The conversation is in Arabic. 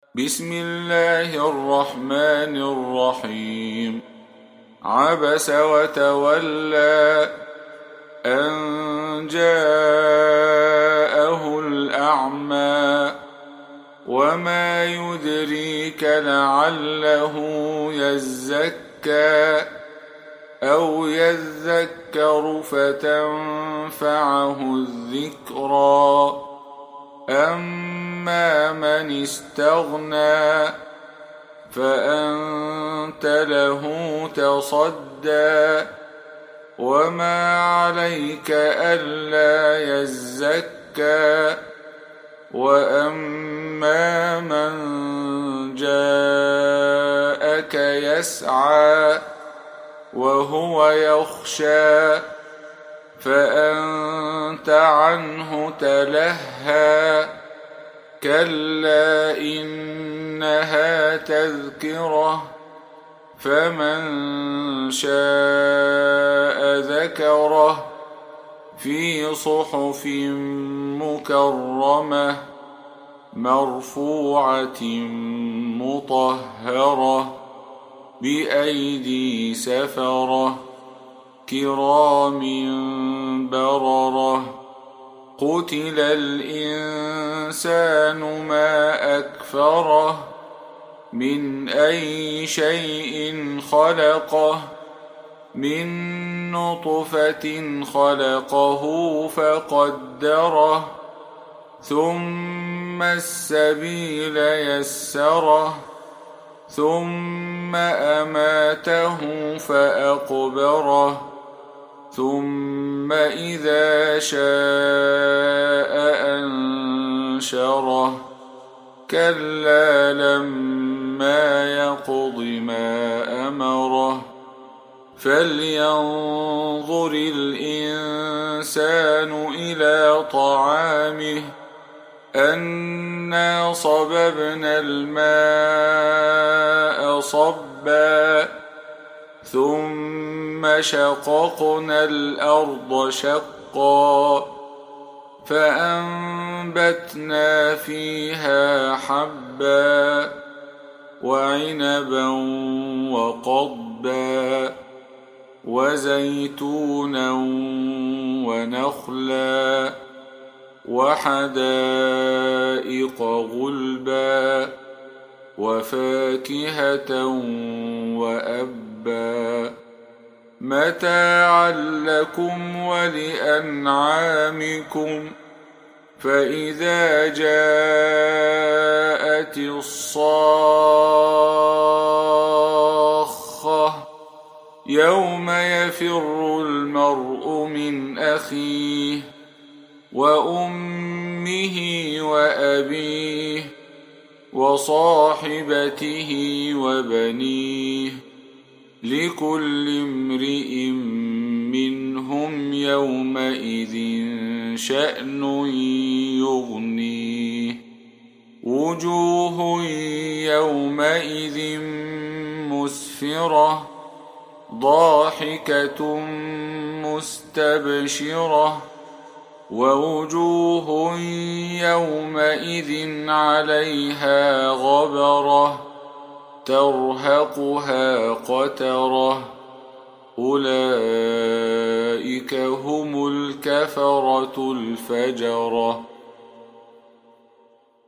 بسم الله الرحمن الرحيم. عبس وتولى أن جاءه الأعمى وما يدريك لعله يزكى أو يذكر فتنفعه الذكرى. أما من استغنى فأنت له تصدى وما عليك ألا يزكى. وأما من جاءك يسعى وهو يخشى فأنت عنه تلهى. كلا إنها تذكرة فمن شاء ذكره في صحف مكرمة مرفوعة مطهرة بأيدي سفرة كرام بررة. قتل الإنسان ما أكفره من أي شيء خلقه من نطفة خلقه فقدره ثم السبيل يسره ثم أماته فأقبره ثم إذا شاء أنشره. كلا لما يقض ما أمره. فلينظر الإنسان إلى طعامه أنا صببنا الماء صبا ثم شققنا الأرض شقا فأنبتنا فيها حبا وعنبا وقضبا وزيتونا ونخلا وحدائق غلبا وفاكهة وأبا متاعا لكم ولأنعامكم. فإذا جاءت الصاخة يوم يفر المرء من أخيه وأمه وأبيه وصاحبته وبنيه لكل امرئ منهم يومئذ شأن يغنيه. وجوه يومئذ مسفرة ضاحكة مستبشرة ووجوه يومئذ عليها غبرة ترهقها قترة. أولئك هم الكفرة الفجرة.